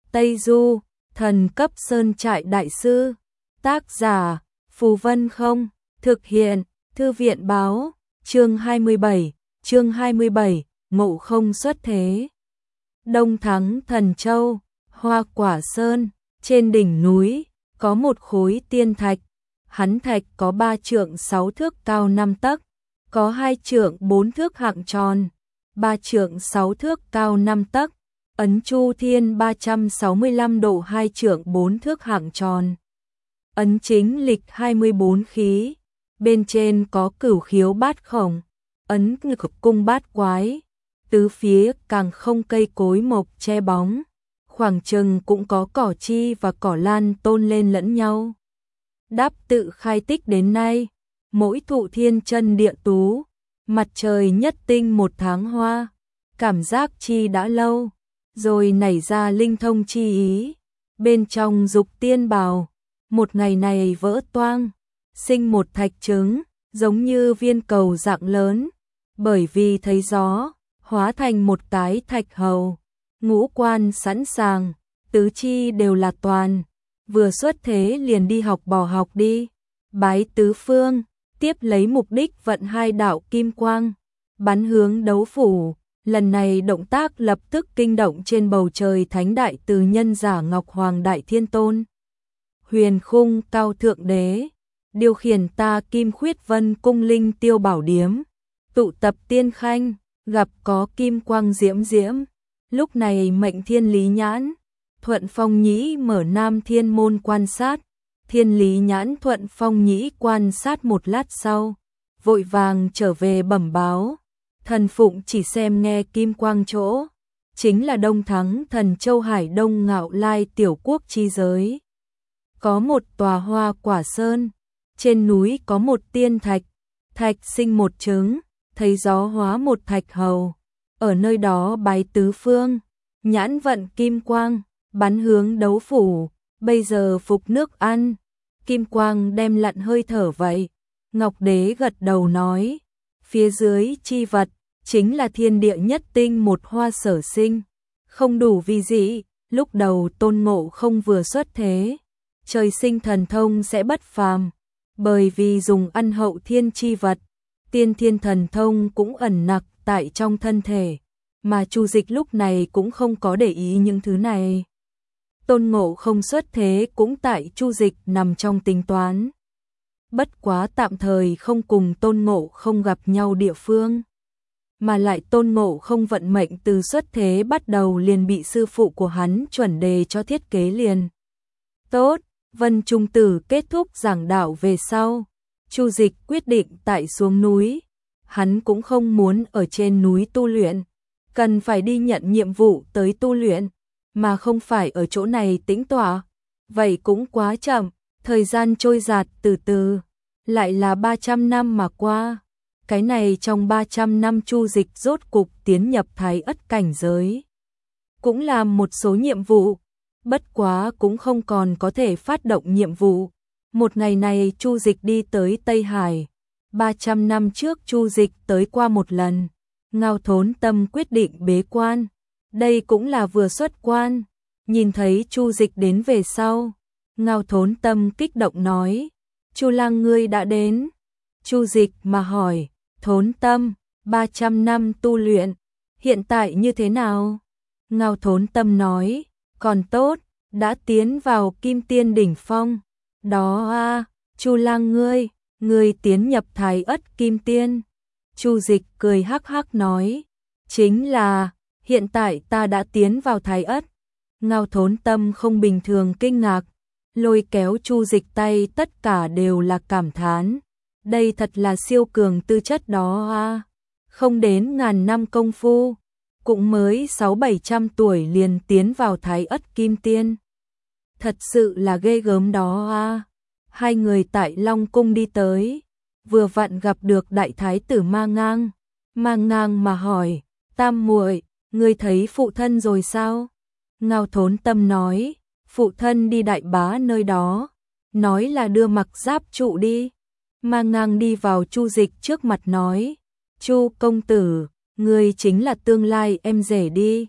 Tây Du, thần cấp sơn trại đại sư. Tác giả, Phù Vân Không. Thực hiện, Thư viện báo. Chương 27, Ngộ Không xuất thế. Đông Thắng Thần Châu, Hoa Quả Sơn, trên đỉnh núi, có một khối tiên thạch. Hắn thạch có 3 trượng 6 thước cao 5 tấc, có 2 trượng 4 thước hạng tròn, 3 trượng 6 thước cao 5 tấc, ấn chu thiên 365 độ 2 trượng 4 thước hạng tròn. Ấn chính lịch 24 khí, bên trên có cửu khiếu bát khổng, ấn ngực cung bát quái, tứ phía càng không cây cối mộc che bóng, khoảng chừng cũng có cỏ chi và cỏ lan tôn lên lẫn nhau. Đáp tự khai tích đến nay, mỗi thụ thiên chân địa tú, mặt trời nhất tinh 1 tháng hoa, cảm giác chi đã lâu, rồi nảy ra linh thông chi ý, bên trong dục tiên bào, một ngày này vỡ toang, sinh một thạch trứng, giống như viên cầu dạng lớn, bởi vì thấy gió, hóa thành một cái thạch hầu, ngũ quan sẵn sàng, tứ chi đều là toàn, vừa xuất thế liền đi học bỏ học đi, bái tứ phương, tiếp lấy mục đích vận 2 đạo kim quang, bắn hướng đấu phủ, lần này động tác lập tức kinh động trên bầu trời thánh đại từ nhân giả Ngọc Hoàng Đại Thiên Tôn. Huyền khung cao thượng đế, điều khiển ta kim khuyết vân cung linh tiêu bảo điếm, tụ tập tiên khanh, gặp có kim quang diễm diễm, lúc này mệnh thiên lý nhãn, thuận phong nhĩ mở nam thiên môn quan sát, thiên lý nhãn thuận phong nhĩ quan sát một lát sau, vội vàng trở về bẩm báo, thần phụng chỉ xem nghe kim quang chỗ, chính là Đông Thắng Thần Châu Hải Đông Ngạo Lai tiểu quốc chi giới. Có một tòa Hoa Quả Sơn, trên núi có một tiên thạch, thạch sinh một trứng, thấy gió hóa một thạch hầu, ở nơi đó bái tứ phương, nhãn vận kim quang, bắn hướng đấu phủ, bây giờ phục nước ăn, kim quang đem lặn hơi thở vậy. Ngọc Đế gật đầu nói, phía dưới chi vật, chính là thiên địa nhất tinh một hoa sở sinh, không đủ vi dị, lúc đầu Tôn Ngộ Không vừa xuất thế, trời sinh thần thông sẽ bất phàm, bởi vì dùng ăn hậu thiên chi vật, tiên thiên thần thông cũng ẩn nặc tại trong thân thể, mà Chu Dịch lúc này cũng không có để ý những thứ này. Tôn Ngộ Không xuất thế cũng tại Chu Dịch nằm trong tính toán. Bất quá tạm thời không cùng Tôn Ngộ Không gặp nhau địa phương, mà lại Tôn Ngộ Không vận mệnh từ xuất thế bắt đầu liền bị sư phụ của hắn chuẩn đề cho thiết kế liền. Tốt, Vân Trung Tử kết thúc giảng đạo về sau, Chu Dịch quyết định tại xuống núi, hắn cũng không muốn ở trên núi tu luyện, cần phải đi nhận nhiệm vụ tới tu luyện, mà không phải ở chỗ này tĩnh tọa, vậy cũng quá chậm, thời gian trôi dạt từ từ, lại là 300 năm mà qua, cái này trong 300 năm Chu Dịch rốt cục tiến nhập Thái Ất cảnh giới, cũng làm một số nhiệm vụ, bất quá cũng không còn có thể phát động nhiệm vụ. Một ngày này Chu Dịch đi tới Tây Hải, 300 năm trước Chu Dịch tới qua một lần, Ngao Thốn Tâm quyết định bế quan, đây cũng là vừa xuất quan, nhìn thấy Chu Dịch đến về sau, Ngao Thốn Tâm kích động nói, Chu Lang ngươi đã đến. Chu Dịch mà hỏi, Thốn Tâm, 300 năm tu luyện, hiện tại như thế nào? Ngao Thốn Tâm nói, còn tốt, đã tiến vào Kim Tiên đỉnh phong. Đó a, Chu Lang ngươi tiến nhập Thái Ất Kim Tiên. Chu Dịch cười hắc hắc nói, chính là, hiện tại ta đã tiến vào Thái Ất. Ngao Thốn Tâm không bình thường kinh ngạc, lôi kéo Chu Dịch tay tất cả đều là cảm thán. Đây thật là siêu cường tư chất đó a, không đến ngàn năm công phu, cũng mới 600-700 tuổi liền tiến vào Thái Ất Kim Tiên. Thật sự là ghê gớm đó a. Hai người tại Long Cung đi tới, vừa vặn gặp được Đại Thái tử Ma Ngang. Ma Ngang mà hỏi, Tam muội, ngươi thấy phụ thân rồi sao? Ngao Thốn Tâm nói, phụ thân đi Đại Bá nơi đó, nói là đưa mặc giáp trụ đi. Ma Ngang đi vào Chu Dịch trước mặt nói, Chu công tử, ngươi chính là tương lai em rể đi.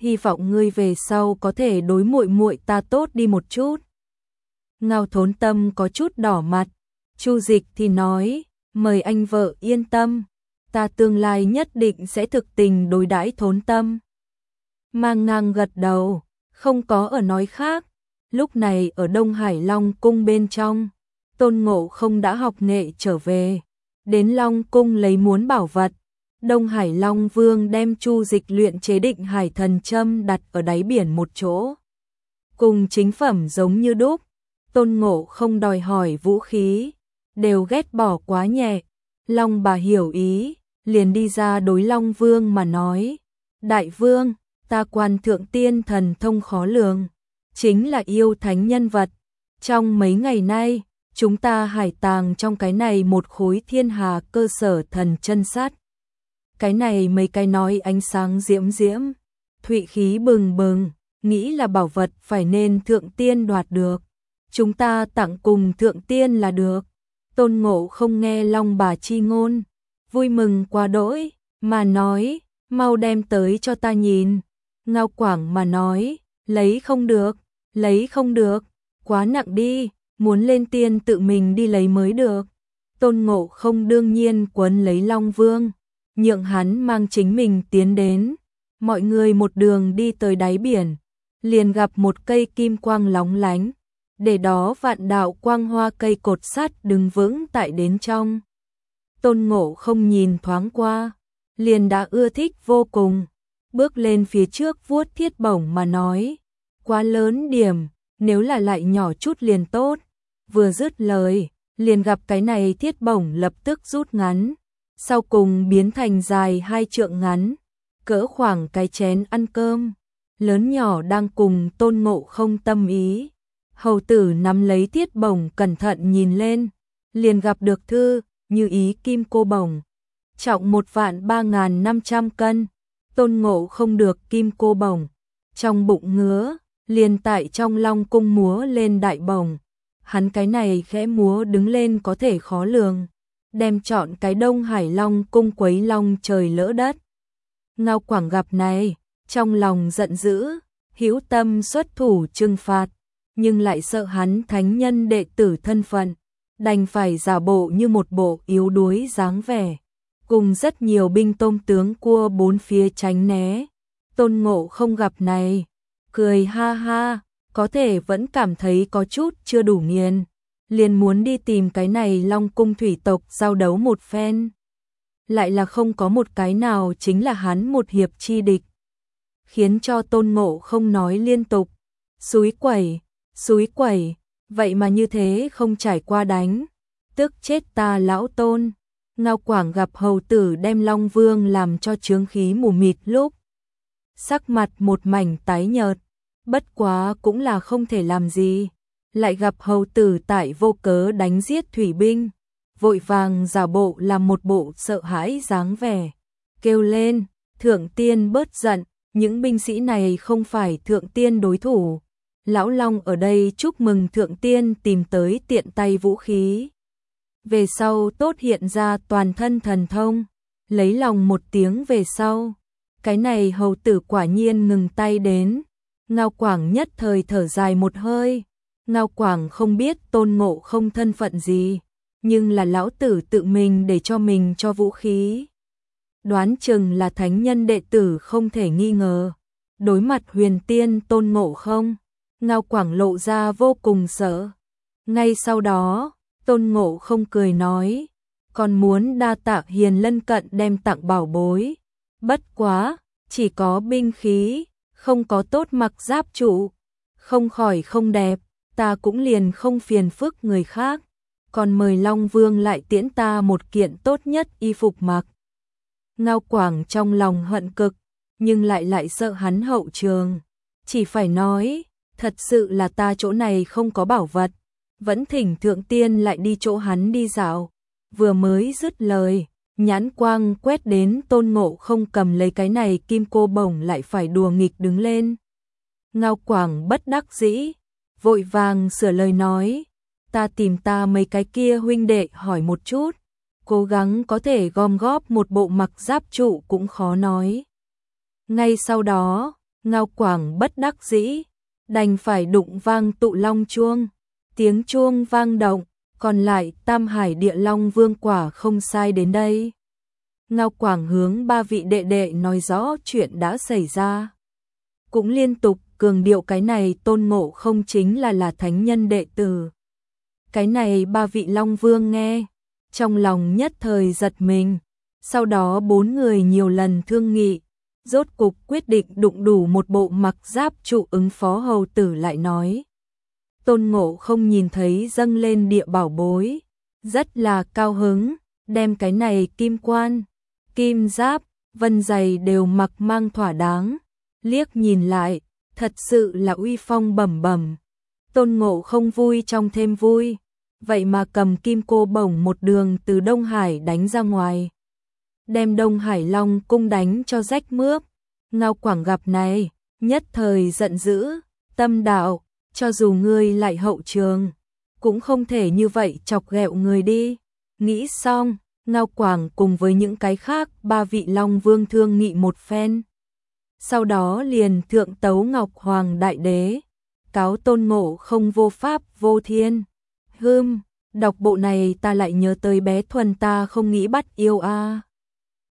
hy vọng ngươi về sau có thể đối muội muội ta tốt đi một chút. Ngao Thốn Tâm có chút đỏ mặt, Chu Dịch thì nói, mời anh vợ yên tâm, ta tương lai nhất định sẽ thực tình đối đãi Thốn Tâm. Mang Ngang gật đầu, không có ở nói khác. Lúc này ở Đông Hải Long Cung bên trong, Tôn Ngộ Không đã học nghệ trở về, đến Long Cung lấy muốn bảo vật. Đông Hải Long Vương đem Chu Dịch luyện chế Định Hải Thần Châm đặt ở đáy biển một chỗ, cùng chính phẩm giống như đúc. Tôn Ngộ Không đòi hỏi vũ khí, đều ghét bỏ quá nhẹ. Long bà hiểu ý, liền đi ra đối Long Vương mà nói, Đại Vương, ta Quan Thượng Tiên thần thông khó lường, chính là yêu thánh nhân vật. Trong mấy ngày nay, chúng ta hải tàng trong cái này một khối thiên hà cơ sở thần chân sát. Cái này mấy cái nói ánh sáng diễm diễm, thụy khí bừng bừng, nghĩ là bảo vật phải nên Thượng Tiên đoạt được. Chúng ta tặng cùng Thượng Tiên là được. Tôn Ngộ Không nghe Long bà chi ngôn, vui mừng quá đỗi, mà nói, mau đem tới cho ta nhìn. Ngao Quảng mà nói, lấy không được, quá nặng đi, muốn lên tiên tự mình đi lấy mới được. Tôn Ngộ Không đương nhiên quấn lấy Long Vương, nhượng hắn mang chính mình tiến đến. Mọi người một đường đi tới đáy biển, liền gặp một cây kim quang lóng lánh, để đó vạn đạo quang hoa cây cột sắt đứng vững tại đến trong. Tôn Ngộ Không nhìn thoáng qua, liền đã ưa thích vô cùng, bước lên phía trước vuốt thiết bổng mà nói, quá lớn điểm, nếu là lại nhỏ chút liền tốt. Vừa dứt lời, liền gặp cái này thiết bổng lập tức rút ngắn, sau cùng biến thành dài 2 trượng ngắn, cỡ khoảng cái chén ăn cơm, lớn nhỏ đang cùng Tôn Ngộ Không tâm ý. Hầu tử nắm lấy thiết bổng cẩn thận nhìn lên, liền gặp được thư, như ý kim cô bổng, trọng 1.3500 cân. Tôn Ngộ Không được kim cô bổng, trong bụng ngứa, liền tại trong Long Cung múa lên đại bổng. Hắn cái này khẽ múa đứng lên có thể khó lường, đem trọn cái Đông Hải Long Cung quấy long trời lỡ đất. Ngao Quảng gặp này, trong lòng giận dữ, hữu tâm xuất thủ trừng phạt, nhưng lại sợ hắn thánh nhân đệ tử thân phận, đành phải giả bộ như một bộ yếu đuối dáng vẻ, cùng rất nhiều binh tôm tướng cua bốn phía tránh né. Tôn Ngộ Không gặp này, cười ha ha, có thể vẫn cảm thấy có chút chưa đủ nghiền, liền muốn đi tìm cái này Long Cung thủy tộc giao đấu một phen. Lại là không có một cái nào chính là hắn một hiệp chi địch, khiến cho Tôn Ngộ Không nói liên tục, xúi quẩy, vậy mà như thế không trải qua đánh, tức chết ta lão Tôn. Ngao Quảng gặp hầu tử đem Long Vương làm cho chướng khí mù mịt lúc, sắc mặt một mảnh tái nhợt, bất quá cũng là không thể làm gì, lại gặp hầu tử tại vô cớ đánh giết thủy binh, vội vàng giả bộ làm một bộ sợ hãi dáng vẻ, kêu lên, Thượng Tiên bớt giận, những binh sĩ này không phải Thượng Tiên đối thủ. Lão Long ở đây chúc mừng Thượng Tiên tìm tới tiện tay vũ khí, về sau tốt hiện ra toàn thân thần thông. Lấy lòng một tiếng về sau, cái này hầu tử quả nhiên ngừng tay đến. Ngao Quảng nhất thời thở dài một hơi. Ngao Quảng không biết Tôn Ngộ Không thân phận gì, nhưng là lão tử tự mình để cho mình cho vũ khí, đoán chừng là thánh nhân đệ tử không thể nghi ngờ. Đối mặt huyền tiên Tôn Ngộ Không, Ngao Quảng lộ ra vô cùng sợ. Ngay sau đó, Tôn Ngộ Không cười nói, còn muốn đa tạ hiền lân cận đem tặng bảo bối, bất quá, chỉ có binh khí, không có tốt mặc giáp trụ, không khỏi không đẹp, ta cũng liền không phiền phức người khác, còn mời Long Vương lại tiễn ta một kiện tốt nhất y phục mặc. Ngao Quảng trong lòng hận cực, nhưng lại sợ hắn hậu trường, chỉ phải nói, thật sự là ta chỗ này không có bảo vật, vẫn thỉnh Thượng Tiên lại đi chỗ hắn đi dạo. Vừa mới dứt lời, nhãn quang quét đến Tôn Ngộ Không cầm lấy cái này kim cô bổng lại phải đùa nghịch đứng lên. Ngao Quảng bất đắc dĩ, vội vàng sửa lời nói, ta tìm ta mấy cái kia huynh đệ hỏi một chút, cố gắng có thể gom góp một bộ mặc giáp trụ cũng khó nói. Ngay sau đó, Ngao Quảng bất đắc dĩ, đành phải đụng vang tụ long chuông. Tiếng chuông vang động, còn lại Tam Hải Địa Long Vương quả không sai đến đây. Ngao Quảng hướng ba vị đệ đệ nói rõ chuyện đã xảy ra. Cũng liên tục cường điệu cái này Tôn Ngộ Không chính là thánh nhân đệ tử. Cái này ba vị Long Vương nghe, trong lòng nhất thời giật mình. Sau đó bốn người nhiều lần thương nghị, rốt cục quyết định đụng đủ một bộ mặc giáp trụ ứng phó hầu tử lại nói. Tôn Ngộ Không nhìn thấy dâng lên địa bảo bối, rất là cao hứng, đem cái này kim quan, kim giáp, vân giày đều mặc mang thỏa đáng, liếc nhìn lại, thật sự là uy phong bẩm bẩm. Tôn Ngộ Không vui trong thêm vui, vậy mà cầm kim cô bổng một đường từ Đông Hải đánh ra ngoài, đem Đông Hải Long cung đánh cho rách mướp. Ngao Quảng gặp này, nhất thời giận dữ, tâm đạo, cho dù ngươi lại hậu trường, cũng không thể như vậy chọc ghẹo người đi. Nghĩ xong, Ngao Quảng cùng với những cái khác ba vị Long Vương thương nghị một phen. Sau đó liền thượng tấu Ngọc Hoàng Đại Đế, cáo Tôn Ngộ Không vô pháp vô thiên. Đọc bộ này ta lại nhớ tới bé Thuần ta không nghĩ bắt yêu a.